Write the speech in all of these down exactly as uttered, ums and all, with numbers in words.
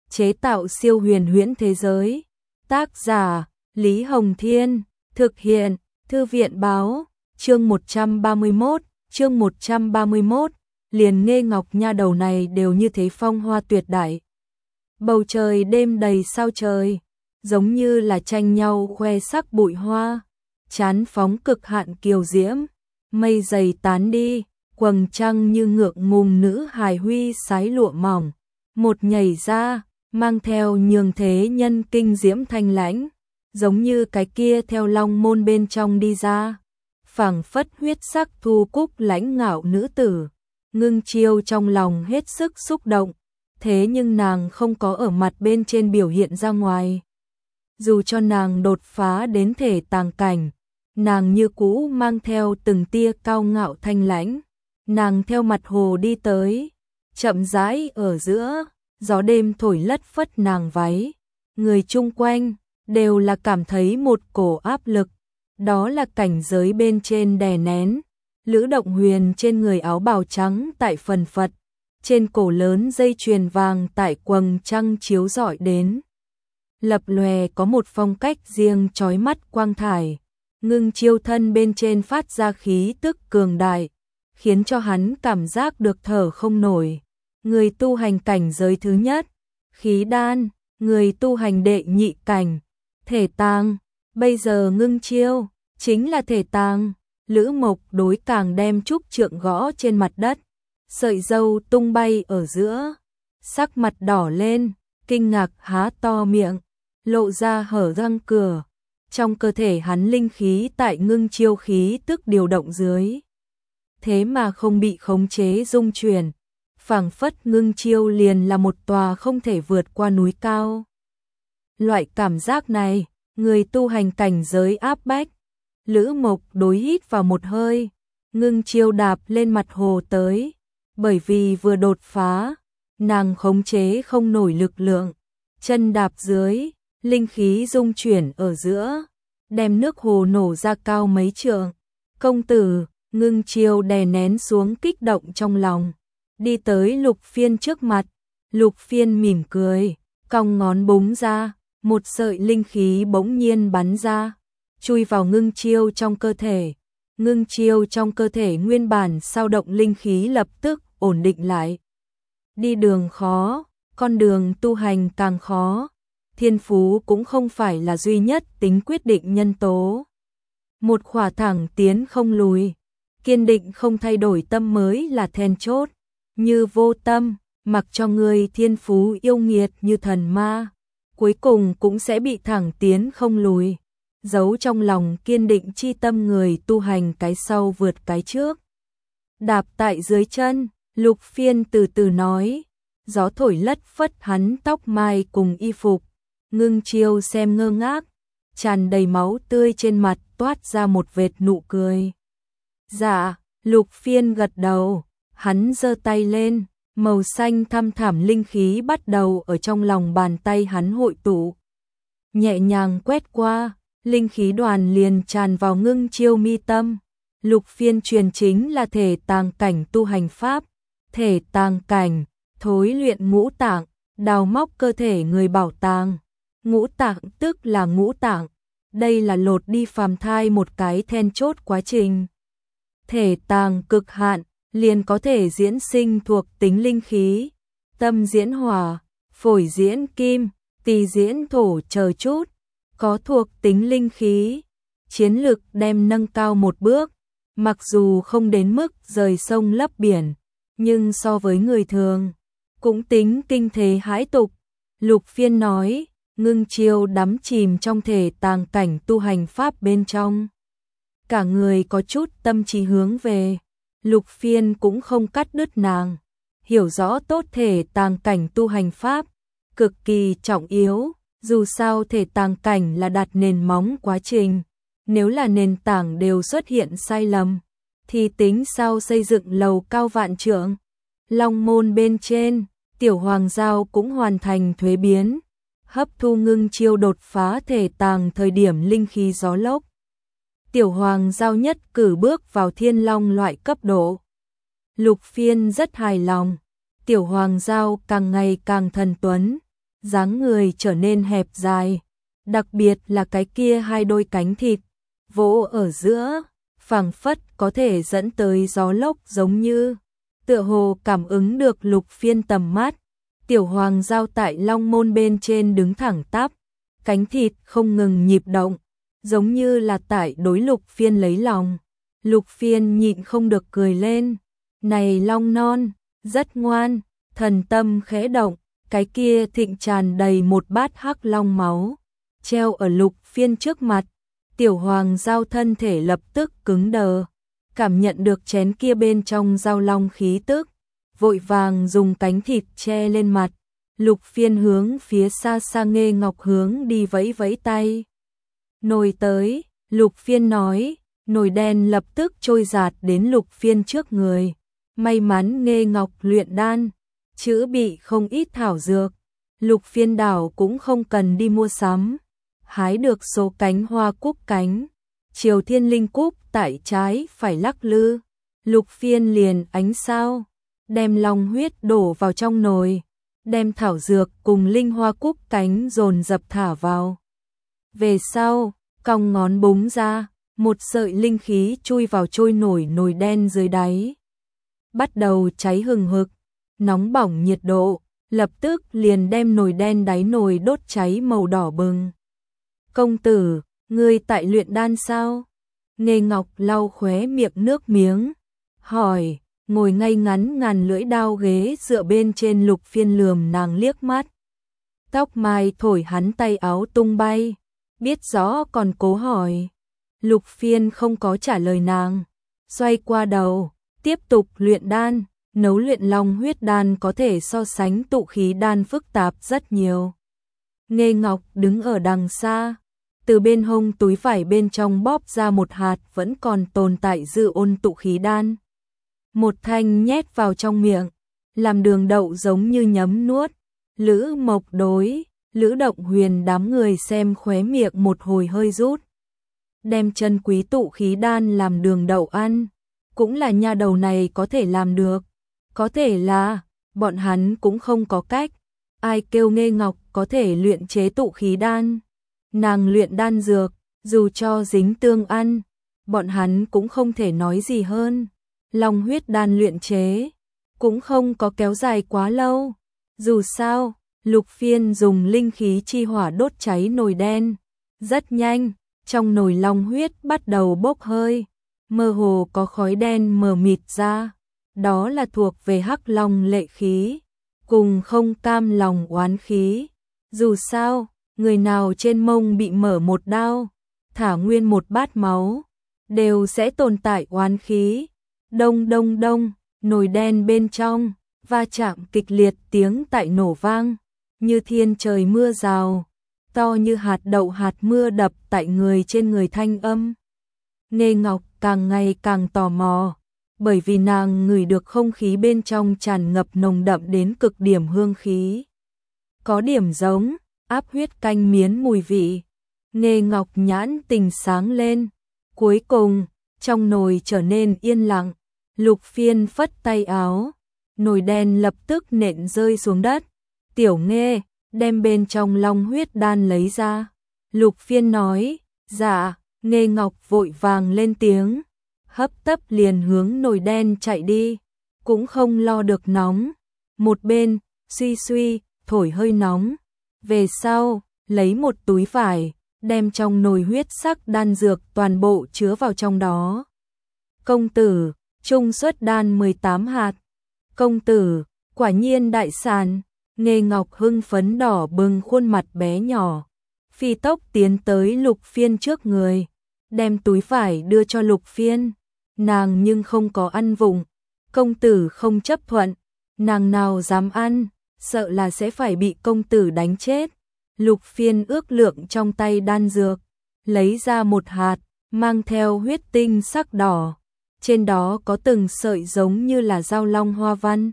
chế tạo siêu huyền huyễn thế giới. Tác giả Lý Hồng Thiên, thực hiện Thư viện Báo. Chương một trăm ba mươi mốt, chương một trăm ba mươi mốt, liền Nghê Ngọc Nha đầu này đều như thế phong hoa tuyệt đại. Bầu trời đêm đầy sao trời, giống như là tranh nhau khoe sắc bụi hoa, chán phóng cực hạn kiều diễm, mây dày tán đi, quầng trăng như ngượng ngùng nữ hài huy sái lụa mỏng, một nhảy ra, mang theo nhường thế nhân kinh diễm thanh lãnh, giống như cái kia theo long môn bên trong đi ra, phảng phất huyết sắc thu cúc lãnh ngạo nữ tử. Ngưng Chiêu trong lòng hết sức xúc động, thế nhưng nàng không có ở mặt bên trên biểu hiện ra ngoài. Dù cho nàng đột phá đến thể tàng cảnh, nàng như cũ mang theo từng tia cao ngạo thanh lãnh. Nàng theo mặt hồ đi tới, chậm rãi ở giữa, gió đêm thổi lất phất nàng váy. Người chung quanh đều là cảm thấy một cổ áp lực, đó là cảnh giới bên trên đè nén. Lữ Động Huyền trên người áo bào trắng tại phần phật, trên cổ lớn dây chuyền vàng tại quầng trăng chiếu rọi đến. Lập lòe có một phong cách riêng chói mắt quang thải. Ngưng Chiêu thân bên trên phát ra khí tức cường đại, khiến cho hắn cảm giác được thở không nổi. Người tu hành cảnh giới thứ nhất, khí đan, người tu hành đệ nhị cảnh, thể tàng. Bây giờ Ngưng Chiêu chính là thể tàng. Lữ Mộc đối càng đem trúc trượng gõ trên mặt đất, sợi dâu tung bay ở giữa, sắc mặt đỏ lên, kinh ngạc há to miệng, lộ ra hở răng cửa. Trong cơ thể hắn linh khí tại Ngưng Chiêu khí tức điều động dưới, thế mà không bị khống chế dung chuyển, phảng phất Ngưng Chiêu liền là một tòa không thể vượt qua núi cao. Loại cảm giác này, người tu hành cảnh giới áp bách. Lữ Mộc đối hít vào một hơi, Ngưng Chiêu đạp lên mặt hồ tới, bởi vì vừa đột phá, nàng khống chế không nổi lực lượng, chân đạp dưới, linh khí dung chuyển ở giữa, đem nước hồ nổ ra cao mấy trượng. Công tử, Ngưng Chiêu đè nén xuống kích động trong lòng, đi tới Lục Phiên trước mặt. Lục Phiên mỉm cười, cong ngón búng ra, một sợi linh khí bỗng nhiên bắn ra, chui vào Ngưng Chiêu trong cơ thể. Ngưng Chiêu trong cơ thể nguyên bản sao động linh khí lập tức ổn định lại. Đi đường khó, con đường tu hành càng khó. Thiên phú cũng không phải là duy nhất tính quyết định nhân tố. Một khỏa thẳng tiến không lùi, kiên định không thay đổi tâm mới là then chốt. Như vô tâm, mặc cho người thiên phú yêu nghiệt như thần ma, cuối cùng cũng sẽ bị thẳng tiến không lùi. Giấu trong lòng kiên định chi tâm người tu hành cái sau vượt cái trước. Đạp tại dưới chân, Lục Phiên từ từ nói, gió thổi lất phất hắn tóc mai cùng y phục. Ngưng Chiêu xem ngơ ngác, tràn đầy máu tươi trên mặt toát ra một vệt nụ cười. Dạ, Lục Phiên gật đầu, hắn giơ tay lên, màu xanh thăm thẳm linh khí bắt đầu ở trong lòng bàn tay hắn hội tụ. Nhẹ nhàng quét qua, linh khí đoàn liền tràn vào Ngưng Chiêu mi tâm. Lục Phiên truyền chính là thể tàng cảnh tu hành pháp. Thể tàng cảnh, thối luyện ngũ tạng, đào móc cơ thể người bảo tàng. Ngũ tạng tức là ngũ tạng, đây là lột đi phàm thai một cái then chốt quá trình. Thể tàng cực hạn, liền có thể diễn sinh thuộc tính linh khí, tâm diễn hỏa, phổi diễn kim, tỳ diễn thổ chờ chút, có thuộc tính linh khí, chiến lực đem nâng cao một bước, mặc dù không đến mức rời sông lấp biển, nhưng so với người thường, cũng tính kinh thế hãi tục. Lục Phiên nói, Ngưng Chiêu đắm chìm trong thể tàng cảnh tu hành pháp bên trong. Cả người có chút tâm trí hướng về, Lục Phiên cũng không cắt đứt nàng, hiểu rõ tốt thể tàng cảnh tu hành pháp, cực kỳ trọng yếu, dù sao thể tàng cảnh là đặt nền móng quá trình, nếu là nền tảng đều xuất hiện sai lầm, thì tính sao xây dựng lầu cao vạn trượng. Long môn bên trên, Tiểu Hoàng Giao cũng hoàn thành thuế biến, hấp thu Ngưng Chiêu đột phá thể tàng thời điểm linh khí gió lốc. Tiểu Hoàng Giao nhất cử bước vào thiên long loại cấp độ. Lục Phiên rất hài lòng, Tiểu Hoàng Giao càng ngày càng thần tuấn, dáng người trở nên hẹp dài, đặc biệt là cái kia hai đôi cánh thịt, vỗ ở giữa, phảng phất có thể dẫn tới gió lốc giống như, tựa hồ cảm ứng được Lục Phiên tầm mắt. Tiểu Hoàng Giao tại long môn bên trên đứng thẳng tắp, cánh thịt không ngừng nhịp động, giống như là tại đối Lục Phiên lấy lòng. Lục Phiên nhịn không được cười lên, này long non, rất ngoan, thần tâm khẽ động, cái kia thịnh tràn đầy một bát hắc long máu, treo ở Lục Phiên trước mặt. Tiểu Hoàng Giao thân thể lập tức cứng đờ, cảm nhận được chén kia bên trong giao long khí tức, vội vàng dùng cánh thịt che lên mặt. Lục Phiên hướng phía xa xa Nghê Ngọc hướng đi vẫy vẫy tay. Nồi tới, Lục Phiên nói, nồi đen lập tức trôi giạt đến Lục Phiên trước người. May mắn Nghê Ngọc luyện đan, chữa bị không ít thảo dược, Lục Phiên đảo cũng không cần đi mua sắm. Hái được số cánh hoa cúc cánh, Triều Thiên Linh Cúc tại trái phải lắc lư, Lục Phiên liền ánh sao, đem long huyết đổ vào trong nồi, đem thảo dược cùng linh hoa cúc cánh dồn dập thả vào. Về sau, cong ngón búng ra, một sợi linh khí chui vào trôi nổi nồi đen dưới đáy. Bắt đầu cháy hừng hực, nóng bỏng nhiệt độ, lập tức liền đem nồi đen đáy nồi đốt cháy màu đỏ bừng. Công tử, ngươi tại luyện đan sao? Nghê Ngọc lau khóe miệng nước miếng, hỏi, ngồi ngay ngắn ngàn lưỡi đao ghế dựa bên trên. Lục Phiên lườm nàng liếc mắt. Tóc mai thổi hắn tay áo tung bay, biết rõ còn cố hỏi. Lục Phiên không có trả lời nàng, xoay qua đầu, tiếp tục luyện đan. Nấu luyện long huyết đan có thể so sánh tụ khí đan phức tạp rất nhiều. Nghê Ngọc đứng ở đằng xa, từ bên hông túi vải bên trong bóp ra một hạt vẫn còn tồn tại dư ôn tụ khí đan. Một thanh nhét vào trong miệng, làm Đường Đậu giống như nhấm nuốt. Lữ Mộc đối, Lữ Động Huyền đám người xem khóe miệng một hồi hơi rút. Đem chân quý tụ khí đan làm Đường Đậu ăn, cũng là nha đầu này có thể làm được. Có thể là, bọn hắn cũng không có cách. Ai kêu Nghê Ngọc có thể luyện chế tụ khí đan. Nàng luyện đan dược, dù cho dính tương ăn, bọn hắn cũng không thể nói gì hơn. Long huyết đan luyện chế, cũng không có kéo dài quá lâu. Dù sao, Lục Phiên dùng linh khí chi hỏa đốt cháy nồi đen. Rất nhanh, trong nồi long huyết bắt đầu bốc hơi, mơ hồ có khói đen mờ mịt ra. Đó là thuộc về hắc long lệ khí, cùng không cam lòng oán khí. Dù sao, người nào trên mông bị mở một đao, thả nguyên một bát máu, đều sẽ tồn tại oán khí. Đông đông đông, nồi đen bên trong, va chạm kịch liệt, tiếng tại nổ vang, như thiên trời mưa rào, to như hạt đậu hạt mưa đập tại người trên người thanh âm. Nghê Ngọc càng ngày càng tò mò, bởi vì nàng ngửi được không khí bên trong tràn ngập nồng đậm đến cực điểm hương khí. Có điểm giống áp huyết canh miến mùi vị. Nghê Ngọc nhãn tình sáng lên. Cuối cùng, trong nồi trở nên yên lặng. Lục Phiên phất tay áo, nồi đen lập tức nện rơi xuống đất. Tiểu Nghê, đem bên trong long huyết đan lấy ra. Lục Phiên nói, dạ. Nghê Ngọc vội vàng lên tiếng, hấp tấp liền hướng nồi đen chạy đi, cũng không lo được nóng. Một bên, suy suy, thổi hơi nóng. Về sau, lấy một túi vải, đem trong nồi huyết sắc đan dược toàn bộ chứa vào trong đó. Công tử, trung xuất đan mười tám hạt. Công tử, quả nhiên đại sản. Nghê Ngọc hưng phấn đỏ bừng khuôn mặt bé nhỏ, phi tốc tiến tới Lục Phiên trước người, đem túi vải đưa cho Lục Phiên. Nàng nhưng không có ăn vụng, công tử không chấp thuận, nàng nào dám ăn, sợ là sẽ phải bị công tử đánh chết. Lục Phiên ước lượng trong tay đan dược, lấy ra một hạt, mang theo huyết tinh sắc đỏ, trên đó có từng sợi giống như là dao long hoa văn.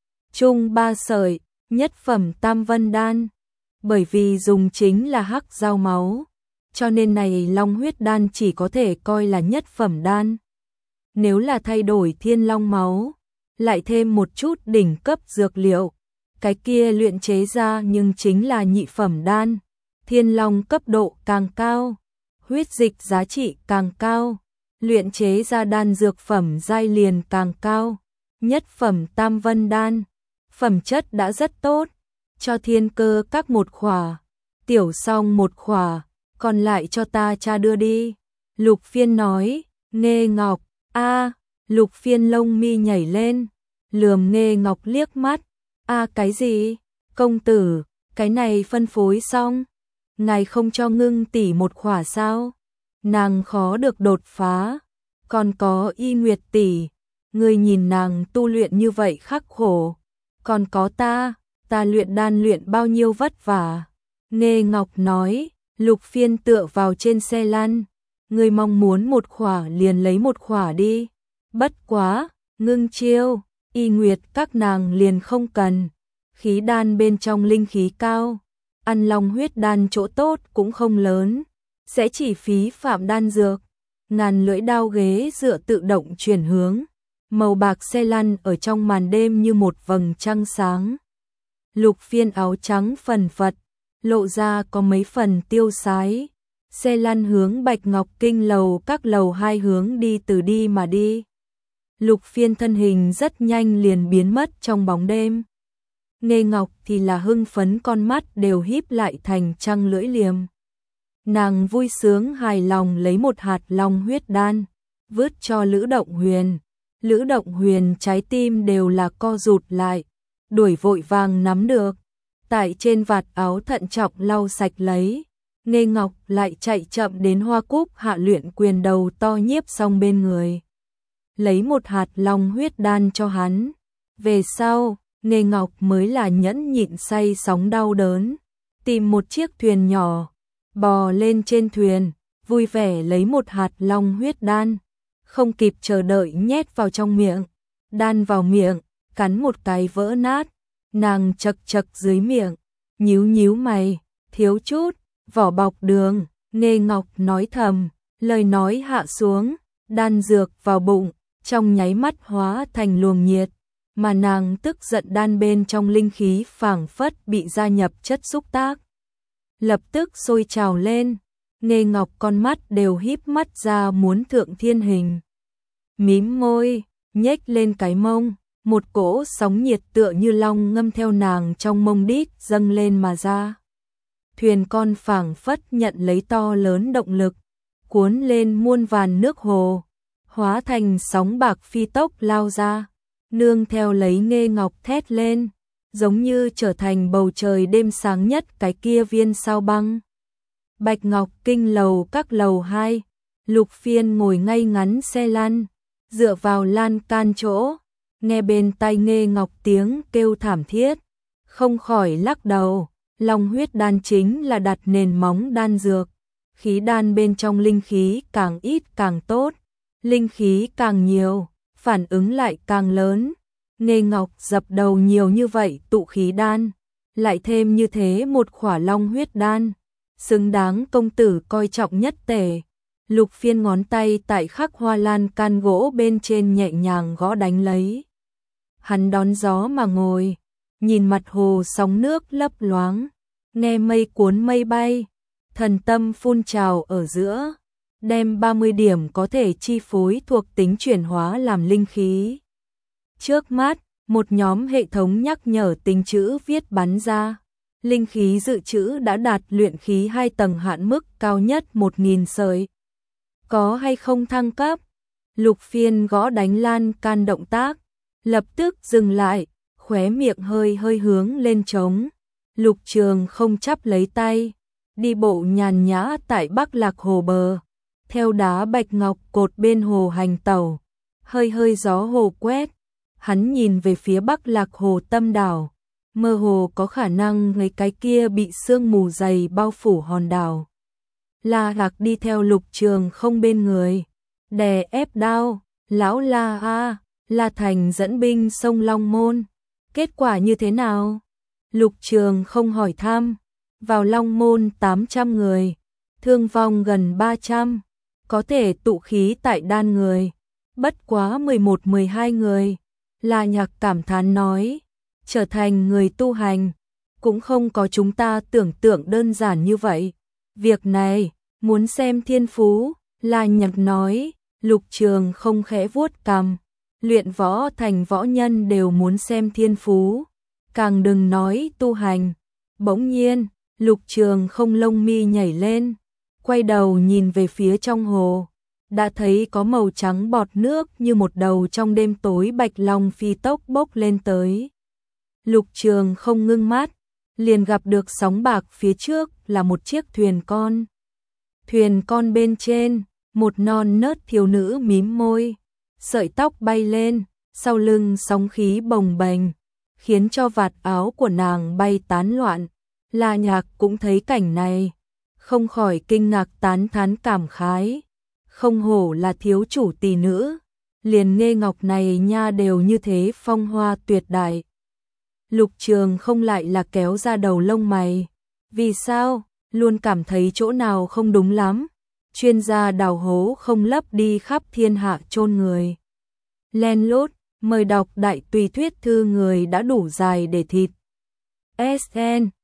Chung ba sợi, nhất phẩm tam vân đan, bởi vì dùng chính là hắc dao máu, cho nên này long huyết đan chỉ có thể coi là nhất phẩm đan. Nếu là thay đổi thiên long máu, lại thêm một chút đỉnh cấp dược liệu, cái kia luyện chế ra nhưng chính là nhị phẩm đan, thiên long cấp độ càng cao, huyết dịch giá trị càng cao, luyện chế ra đan dược phẩm giai liền càng cao, nhất phẩm tam vân đan, phẩm chất đã rất tốt, cho thiên cơ các một khỏa, tiểu song một khỏa, còn lại cho ta cha đưa đi. Lục Phiên nói, Nghê Ngọc, a Lục Phiên lông mi nhảy lên, lườm Nghê Ngọc liếc mắt, a cái gì, công tử, cái này phân phối xong, ngài không cho Ngưng tỷ một khỏa sao, nàng khó được đột phá, còn có Y Nguyệt tỷ, người nhìn nàng tu luyện như vậy khắc khổ, còn có ta, ta luyện đan luyện bao nhiêu vất vả. Nghê Ngọc nói, Lục Phiên tựa vào trên xe lăn, người mong muốn một khỏa liền lấy một khỏa đi, bất quá, Ngưng Chiêu, Y Nguyệt các nàng liền không cần, khí đan bên trong linh khí cao, ăn long huyết đan chỗ tốt cũng không lớn, sẽ chỉ phí phạm đan dược. Ngàn lưỡi đao ghế dựa tự động chuyển hướng, màu bạc xe lăn ở trong màn đêm như một vầng trăng sáng. Lục Phiên áo trắng phần phật, lộ ra có mấy phần tiêu sái, xe lăn hướng Bạch Ngọc Kinh lầu các lầu hai hướng đi từ đi mà đi. Lục Phiên thân hình rất nhanh liền biến mất trong bóng đêm. Nghê Ngọc thì là hưng phấn, con mắt đều híp lại thành trăng lưỡi liềm. Nàng vui sướng hài lòng lấy một hạt long huyết đan, vứt cho Lữ Động Huyền. Lữ Động Huyền trái tim đều là co rụt lại, đuổi vội vàng nắm được, tại trên vạt áo thận trọng lau sạch lấy. Nghê Ngọc lại chạy chậm đến Hoa Cúc Hạ luyện quyền đầu to nhiếp xong bên người, lấy một hạt long huyết đan cho hắn. Về sau, Nghê Ngọc mới là nhẫn nhịn say sóng đau đớn, tìm một chiếc thuyền nhỏ, bò lên trên thuyền, vui vẻ lấy một hạt long huyết đan, không kịp chờ đợi nhét vào trong miệng, đan vào miệng, cắn một cái vỡ nát, nàng chật chật dưới miệng, nhíu nhíu mày, thiếu chút, vỏ bọc đường. Nghê Ngọc nói thầm, lời nói hạ xuống, đan dược vào bụng, trong nháy mắt hóa thành luồng nhiệt, mà nàng tức giận đan bên trong linh khí phảng phất bị gia nhập chất xúc tác, lập tức sôi trào lên. Nghê Ngọc con mắt đều híp mắt ra muốn thượng thiên hình, mím môi, nhếch lên cái mông, một cỗ sóng nhiệt tựa như long ngâm theo nàng trong mông đít dâng lên mà ra. Thuyền con phảng phất nhận lấy to lớn động lực, cuốn lên muôn vàn nước hồ, hóa thành sóng bạc phi tốc lao ra, nương theo lấy Nghê Ngọc thét lên, giống như trở thành bầu trời đêm sáng nhất cái kia viên sao băng. Bạch Ngọc Kinh lầu các lầu hai, Lục Phiên ngồi ngay ngắn xe lăn, dựa vào lan can chỗ, nghe bên tai Nghê Ngọc tiếng kêu thảm thiết, không khỏi lắc đầu. Long huyết đan chính là đặt nền móng đan dược, khí đan bên trong linh khí càng ít càng tốt, linh khí càng nhiều, phản ứng lại càng lớn. Nghê Ngọc dập đầu nhiều như vậy tụ khí đan, lại thêm như thế một khỏa long huyết đan, xứng đáng công tử coi trọng nhất tể. Lục Phiên ngón tay tại khắc hoa lan can gỗ bên trên nhẹ nhàng gõ đánh lấy. Hắn đón gió mà ngồi, nhìn mặt hồ sóng nước lấp loáng, nghe mây cuốn mây bay, thần tâm phun trào ở giữa, đem ba mươi điểm có thể chi phối thuộc tính chuyển hóa làm linh khí. Trước mắt, một nhóm hệ thống nhắc nhở tính chữ viết bắn ra, linh khí dự trữ đã đạt luyện khí hai tầng hạn mức cao nhất một nghìn sợi. Có hay không thăng cấp? Lục Phiên gõ đánh lan can động tác, lập tức dừng lại, khóe miệng hơi hơi hướng lên trống. Lục Trường không chắp lấy tay, đi bộ nhàn nhã tại Bắc Lạc hồ bờ, theo đá bạch ngọc cột bên hồ hành tẩu, hơi hơi gió hồ quét, hắn nhìn về phía Bắc Lạc hồ tâm đảo, mơ hồ có khả năng người cái kia bị sương mù dày bao phủ hòn đảo. La Hạc đi theo Lục Trường không bên người, đè ép đao, lão La a, La Thành dẫn binh sông Long Môn, kết quả như thế nào? Lục Trường không hỏi thăm, vào Long Môn tám trăm người, thương vong gần ba trăm, có thể tụ khí tại đan người, bất quá mười một mười hai người. La Nhạc cảm thán nói, trở thành người tu hành, cũng không có chúng ta tưởng tượng đơn giản như vậy. Việc này, muốn xem thiên phú, La Nhạc nói. Lục Trường không khẽ vuốt cằm, luyện võ thành võ nhân đều muốn xem thiên phú, càng đừng nói tu hành. Bỗng nhiên, Lục Trường không lông mi nhảy lên, quay đầu nhìn về phía trong hồ, đã thấy có màu trắng bọt nước như một đầu trong đêm tối bạch long phi tốc bốc lên tới. Lục Trường không ngưng mắt, liền gặp được sóng bạc phía trước là một chiếc thuyền con. Thuyền con bên trên, một non nớt thiếu nữ mím môi, sợi tóc bay lên, sau lưng sóng khí bồng bềnh, khiến cho vạt áo của nàng bay tán loạn. La Nhạc cũng thấy cảnh này, không khỏi kinh ngạc tán thán cảm khái, không hổ là thiếu chủ tỷ nữ, liền Nghê Ngọc này nha đều như thế phong hoa tuyệt đại. Lục Trường không lại là kéo ra đầu lông mày, vì sao, luôn cảm thấy chỗ nào không đúng lắm. Chuyên gia đào hố không lấp đi khắp thiên hạ chôn người. Len lút, mời đọc đại tùy thuyết thư người đã đủ dài để thịt. ét en